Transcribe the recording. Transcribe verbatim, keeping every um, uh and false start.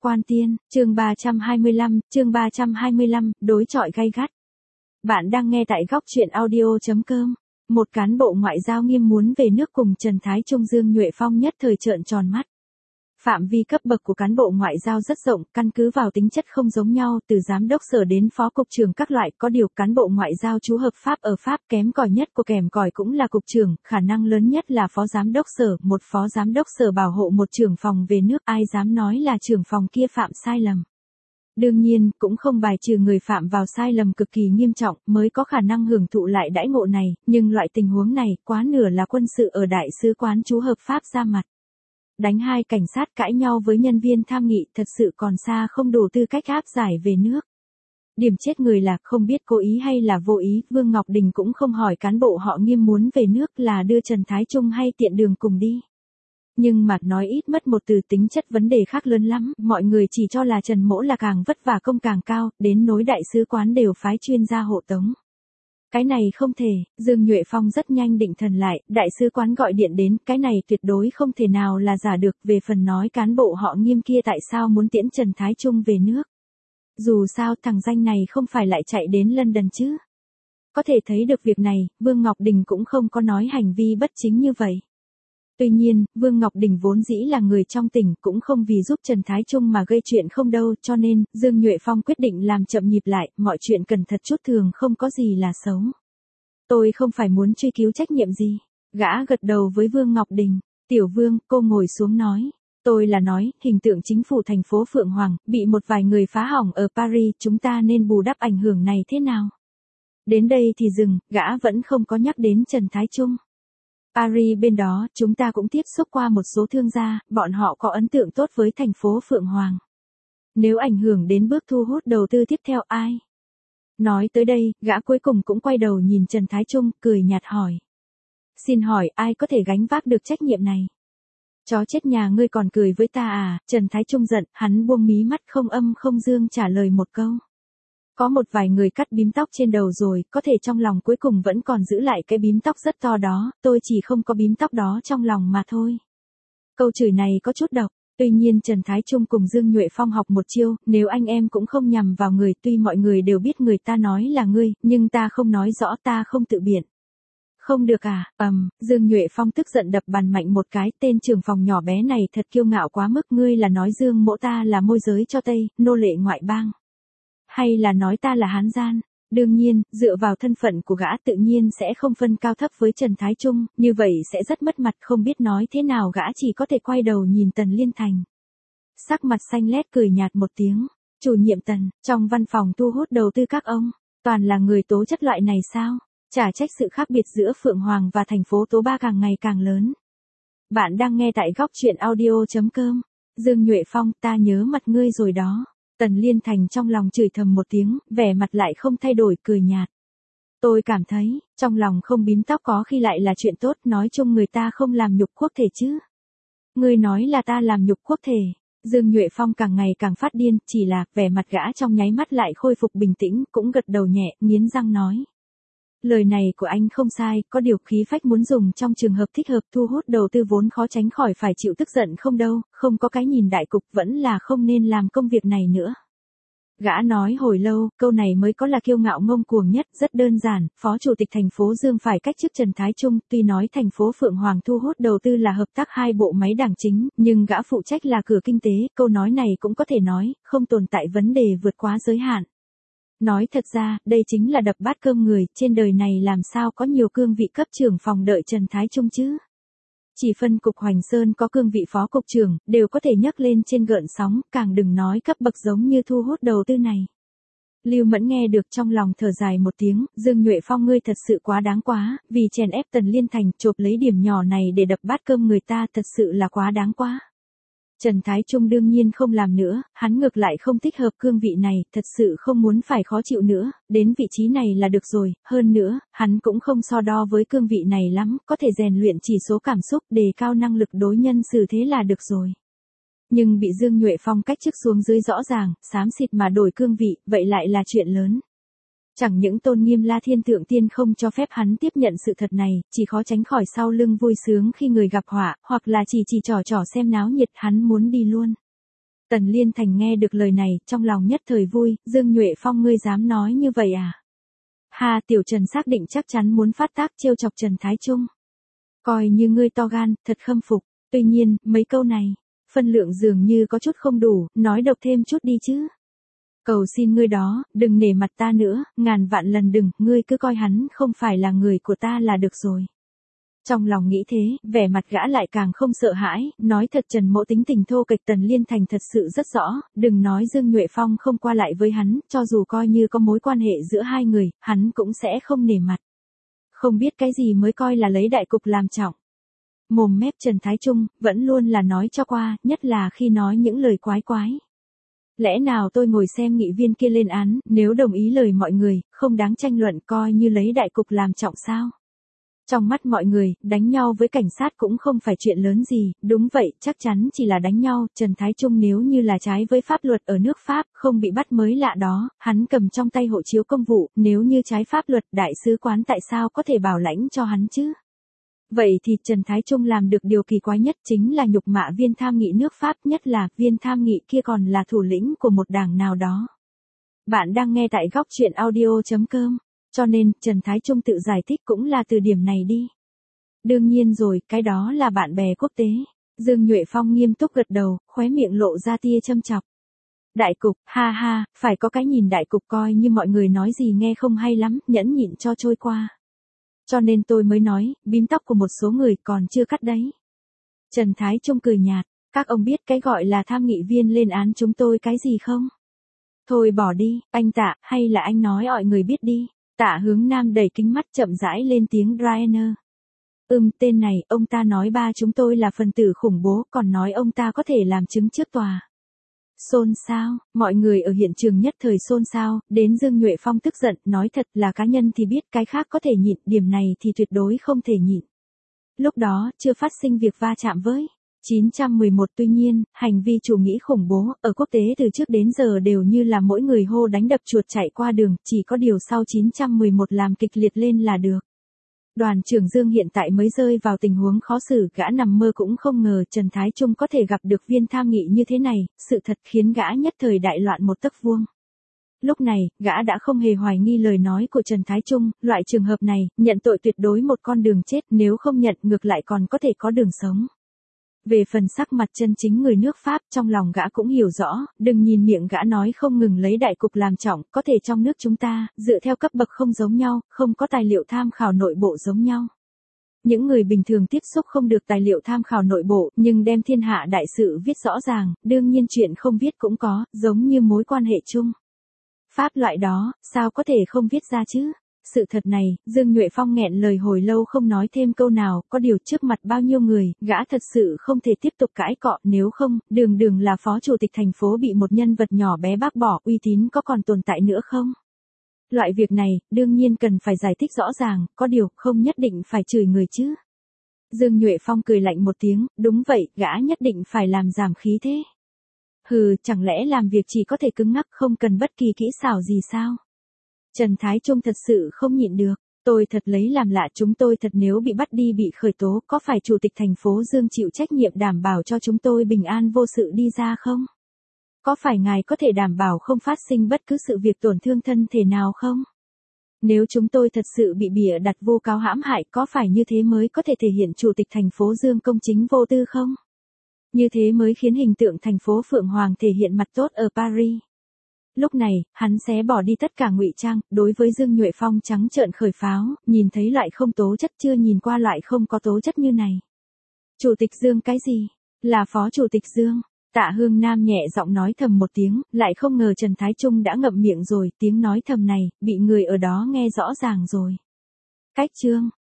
Quan Tiên, chương ba trăm hai mươi lăm, chương ba trăm hai mươi lăm, đối chọi gay gắt. Bạn đang nghe tại góc truyện audio chấm com. Một cán bộ ngoại giao nghiêm muốn về nước cùng Trần Thái Trung Dương Nhuệ Phong nhất thời trợn tròn mắt. Phạm vi cấp bậc của cán bộ ngoại giao rất rộng, căn cứ vào tính chất không giống nhau, từ giám đốc sở đến phó cục trưởng các loại, có điều cán bộ ngoại giao chú hợp pháp ở Pháp kém cỏi nhất của kém cỏi cũng là cục trưởng, khả năng lớn nhất là phó giám đốc sở, một phó giám đốc sở bảo hộ một trưởng phòng về nước, ai dám nói là trưởng phòng kia phạm sai lầm. Đương nhiên, cũng không bài trừ người phạm vào sai lầm cực kỳ nghiêm trọng mới có khả năng hưởng thụ lại đãi ngộ này, nhưng loại tình huống này quá nửa là quân sự ở đại sứ quán chú hợp pháp ra mặt. Đánh hai cảnh sát cãi nhau với nhân viên tham nghị thật sự còn xa không đủ tư cách áp giải về nước. Điểm chết người là không biết cố ý hay là vô ý, Vương Ngọc Đình cũng không hỏi cán bộ họ nghiêm muốn về nước là đưa Trần Thái Trung hay tiện đường cùng đi. Nhưng mà nói ít mất một từ, tính chất vấn đề khác lớn lắm, mọi người chỉ cho là Trần Mỗ là càng vất vả công càng cao, đến nối đại sứ quán đều phái chuyên gia hộ tống. Cái này không thể, Dương Nhuệ Phong rất nhanh định thần lại, đại sứ quán gọi điện đến, cái này tuyệt đối không thể nào là giả được, về phần nói cán bộ họ nghiêm kia tại sao muốn tiễn Trần Thái Trung về nước. Dù sao thằng danh này không phải lại chạy đến London chứ. Có thể thấy được việc này, Vương Ngọc Đình cũng không có nói hành vi bất chính như vậy. Tuy nhiên, Vương Ngọc Đình vốn dĩ là người trong tỉnh, cũng không vì giúp Trần Thái Trung mà gây chuyện không đâu, cho nên, Dương Nhuệ Phong quyết định làm chậm nhịp lại, mọi chuyện cần thật chút thường không có gì là xấu. Tôi không phải muốn truy cứu trách nhiệm gì. Gã gật đầu với Vương Ngọc Đình. Tiểu Vương, cô ngồi xuống nói. Tôi là nói, hình tượng chính phủ thành phố Phượng Hoàng, bị một vài người phá hỏng ở Paris, chúng ta nên bù đắp ảnh hưởng này thế nào? Đến đây thì dừng, gã vẫn không có nhắc đến Trần Thái Trung. Paris bên đó, chúng ta cũng tiếp xúc qua một số thương gia, bọn họ có ấn tượng tốt với thành phố Phượng Hoàng. Nếu ảnh hưởng đến bước thu hút đầu tư tiếp theo ai? Nói tới đây, gã cuối cùng cũng quay đầu nhìn Trần Thái Trung, cười nhạt hỏi. Xin hỏi ai có thể gánh vác được trách nhiệm này? Chó chết nhà ngươi còn cười với ta à? Trần Thái Trung giận, hắn buông mí mắt không âm không dương trả lời một câu. Có một vài người cắt bím tóc trên đầu rồi, có thể trong lòng cuối cùng vẫn còn giữ lại cái bím tóc rất to đó, tôi chỉ không có bím tóc đó trong lòng mà thôi. Câu chửi này có chút độc, tuy nhiên Trần Thái Trung cùng Dương Nhuệ Phong học một chiêu, nếu anh em cũng không nhằm vào người, tuy mọi người đều biết người ta nói là ngươi, nhưng ta không nói rõ, ta không tự biện. Không được à, ầm, um, Dương Nhuệ Phong tức giận đập bàn mạnh một cái, tên trưởng phòng nhỏ bé này thật kiêu ngạo quá mức, ngươi là nói Dương Mỗ ta là môi giới cho Tây, nô lệ ngoại bang. Hay là nói ta là hán gian? Đương nhiên, dựa vào thân phận của gã tự nhiên sẽ không phân cao thấp với Trần Thái Trung, như vậy sẽ rất mất mặt, không biết nói thế nào gã chỉ có thể quay đầu nhìn Tần Liên Thành. Sắc mặt xanh lét cười nhạt một tiếng, chủ nhiệm Tần, trong văn phòng thu hút đầu tư các ông, toàn là người tố chất loại này sao? Chả trách sự khác biệt giữa Phượng Hoàng và thành phố Tố Ba càng ngày càng lớn. Bạn đang nghe tại góc truyện audio chấm com. Dương Nhuệ Phong, ta nhớ mặt ngươi rồi đó. Tần Liên Thành trong lòng chửi thầm một tiếng, vẻ mặt lại không thay đổi, cười nhạt. Tôi cảm thấy, trong lòng không bím tóc có khi lại là chuyện tốt, nói chung người ta không làm nhục quốc thể chứ. Ngươi nói là ta làm nhục quốc thể. Dương Nhuệ Phong càng ngày càng phát điên, chỉ là, vẻ mặt gã trong nháy mắt lại khôi phục bình tĩnh, cũng gật đầu nhẹ, nghiến răng nói. Lời này của anh không sai, có điều khí phách muốn dùng trong trường hợp thích hợp, thu hút đầu tư vốn khó tránh khỏi phải chịu tức giận không đâu, không có cái nhìn đại cục vẫn là không nên làm công việc này nữa. Gã nói hồi lâu, câu này mới có là kiêu ngạo ngông cuồng nhất, rất đơn giản, Phó Chủ tịch thành phố Dương phải cách chức Trần Thái Trung, tuy nói thành phố Phượng Hoàng thu hút đầu tư là hợp tác hai bộ máy đảng chính, nhưng gã phụ trách là cửa kinh tế, câu nói này cũng có thể nói, không tồn tại vấn đề vượt quá giới hạn. Nói thật ra, đây chính là đập bát cơm người, trên đời này làm sao có nhiều cương vị cấp trưởng phòng đợi Trần Thái Trung chứ. Chỉ phân cục Hoành Sơn có cương vị phó cục trưởng, đều có thể nhấc lên trên gợn sóng, càng đừng nói cấp bậc giống như thu hút đầu tư này. Lưu Mẫn nghe được trong lòng thở dài một tiếng, Dương Nhuệ Phong ngươi thật sự quá đáng quá, vì chèn ép Tần Liên Thành, chộp lấy điểm nhỏ này để đập bát cơm người ta thật sự là quá đáng quá. Trần Thái Trung đương nhiên không làm nữa, hắn ngược lại không thích hợp cương vị này, thật sự không muốn phải khó chịu nữa, đến vị trí này là được rồi, hơn nữa, hắn cũng không so đo với cương vị này lắm, có thể rèn luyện chỉ số cảm xúc, đề cao năng lực đối nhân xử thế là được rồi. Nhưng bị Dương Nhuệ Phong cách chức xuống dưới rõ ràng, xám xịt mà đổi cương vị, vậy lại là chuyện lớn. Chẳng những Tôn Nghiêm La Thiên Thượng Tiên không cho phép hắn tiếp nhận sự thật này, chỉ khó tránh khỏi sau lưng vui sướng khi người gặp họa, hoặc là chỉ chỉ trò trò xem náo nhiệt, hắn muốn đi luôn. Tần Liên Thành nghe được lời này, trong lòng nhất thời vui, Dương Nhuệ Phong ngươi dám nói như vậy à? Ha, Tiểu Trần xác định chắc chắn muốn phát tác trêu chọc Trần Thái Trung. Coi như ngươi to gan, thật khâm phục, tuy nhiên, mấy câu này, phân lượng dường như có chút không đủ, nói độc thêm chút đi chứ. Cầu xin ngươi đó, đừng nể mặt ta nữa, ngàn vạn lần đừng, ngươi cứ coi hắn không phải là người của ta là được rồi. Trong lòng nghĩ thế, vẻ mặt gã lại càng không sợ hãi, nói thật Trần Mỗ tính tình thô kệch Tần Liên Thành thật sự rất rõ, đừng nói Dương Nhuệ Phong không qua lại với hắn, cho dù coi như có mối quan hệ giữa hai người, hắn cũng sẽ không nể mặt. Không biết cái gì mới coi là lấy đại cục làm trọng. Mồm mép Trần Thái Trung, vẫn luôn là nói cho qua, nhất là khi nói những lời quái quái. Lẽ nào tôi ngồi xem nghị viên kia lên án, nếu đồng ý lời mọi người, không đáng tranh luận coi như lấy đại cục làm trọng sao? Trong mắt mọi người, đánh nhau với cảnh sát cũng không phải chuyện lớn gì, đúng vậy, chắc chắn chỉ là đánh nhau, Trần Thái Trung nếu như là trái với pháp luật ở nước Pháp, không bị bắt mới lạ đó, hắn cầm trong tay hộ chiếu công vụ, nếu như trái pháp luật, đại sứ quán tại sao có thể bảo lãnh cho hắn chứ? Vậy thì Trần Thái Trung làm được điều kỳ quái nhất chính là nhục mạ viên tham nghị nước Pháp, nhất là viên tham nghị kia còn là thủ lĩnh của một đảng nào đó. Bạn đang nghe tại góc truyện audio chấm com. Cho nên, Trần Thái Trung tự giải thích cũng là từ điểm này đi. Đương nhiên rồi, cái đó là bạn bè quốc tế. Dương Nhuệ Phong nghiêm túc gật đầu, khóe miệng lộ ra tia châm chọc. Đại cục, ha ha, phải có cái nhìn đại cục coi như mọi người nói gì nghe không hay lắm, nhẫn nhịn cho trôi qua. Cho nên tôi mới nói, bím tóc của một số người còn chưa cắt đấy. Trần Thái Trung cười nhạt, các ông biết cái gọi là tham nghị viên lên án chúng tôi cái gì không? Thôi bỏ đi, anh Tạ, hay là anh nói mọi người biết đi. Tạ Hướng Nam đầy kính mắt chậm rãi lên tiếng Rainer. Ừm, tên này, ông ta nói ba chúng tôi là phần tử khủng bố, còn nói ông ta có thể làm chứng trước tòa. Xôn xao, mọi người ở hiện trường nhất thời xôn xao, đến Dương Nhuệ Phong tức giận, nói thật là cá nhân thì biết cái khác có thể nhịn, điểm này thì tuyệt đối không thể nhịn. Lúc đó, chưa phát sinh việc va chạm với chín trăm mười một tuy nhiên, hành vi chủ nghĩa khủng bố, ở quốc tế từ trước đến giờ đều như là mỗi người hô đánh đập chuột chạy qua đường, chỉ có điều sau chín trăm mười một làm kịch liệt lên là được. Đoàn trưởng Dương hiện tại mới rơi vào tình huống khó xử, gã nằm mơ cũng không ngờ Trần Thái Trung có thể gặp được viên tham nghị như thế này, sự thật khiến gã nhất thời đại loạn một tấc vuông. Lúc này, gã đã không hề hoài nghi lời nói của Trần Thái Trung, loại trường hợp này, nhận tội tuyệt đối một con đường chết, nếu không nhận ngược lại còn có thể có đường sống. Về phần sắc mặt chân chính người nước Pháp, trong lòng gã cũng hiểu rõ, đừng nhìn miệng gã nói không ngừng lấy đại cục làm trọng, có thể trong nước chúng ta, dựa theo cấp bậc không giống nhau, không có tài liệu tham khảo nội bộ giống nhau. Những người bình thường tiếp xúc không được tài liệu tham khảo nội bộ, nhưng đem thiên hạ đại sự viết rõ ràng, đương nhiên chuyện không viết cũng có, giống như mối quan hệ chung. Pháp loại đó, sao có thể không viết ra chứ? Sự thật này, Dương Nhuệ Phong nghẹn lời hồi lâu không nói thêm câu nào, có điều trước mặt bao nhiêu người, gã thật sự không thể tiếp tục cãi cọ, nếu không, đường đường là phó chủ tịch thành phố bị một nhân vật nhỏ bé bác bỏ, uy tín có còn tồn tại nữa không? Loại việc này, đương nhiên cần phải giải thích rõ ràng, có điều, không nhất định phải chửi người chứ. Dương Nhuệ Phong cười lạnh một tiếng, đúng vậy, gã nhất định phải làm giảm khí thế. Hừ, chẳng lẽ làm việc chỉ có thể cứng ngắc không cần bất kỳ kỹ xảo gì sao? Trần Thái Trung thật sự không nhịn được, tôi thật lấy làm lạ chúng tôi thật nếu bị bắt đi bị khởi tố có phải chủ tịch thành phố Dương chịu trách nhiệm đảm bảo cho chúng tôi bình an vô sự đi ra không? Có phải ngài có thể đảm bảo không phát sinh bất cứ sự việc tổn thương thân thể nào không? Nếu chúng tôi thật sự bị bịa đặt vu cáo hãm hại có phải như thế mới có thể thể hiện chủ tịch thành phố Dương công chính vô tư không? Như thế mới khiến hình tượng thành phố Phượng Hoàng thể hiện mặt tốt ở Paris. Lúc này, hắn xé bỏ đi tất cả ngụy trang, đối với Dương Nhuệ Phong trắng trợn khởi pháo, nhìn thấy loại không tố chất chưa nhìn qua loại không có tố chất như này. Chủ tịch Dương cái gì? Là phó chủ tịch Dương. Tạ Hương Nam nhẹ giọng nói thầm một tiếng, lại không ngờ Trần Thái Trung đã ngậm miệng rồi, tiếng nói thầm này, bị người ở đó nghe rõ ràng rồi. Cách chương.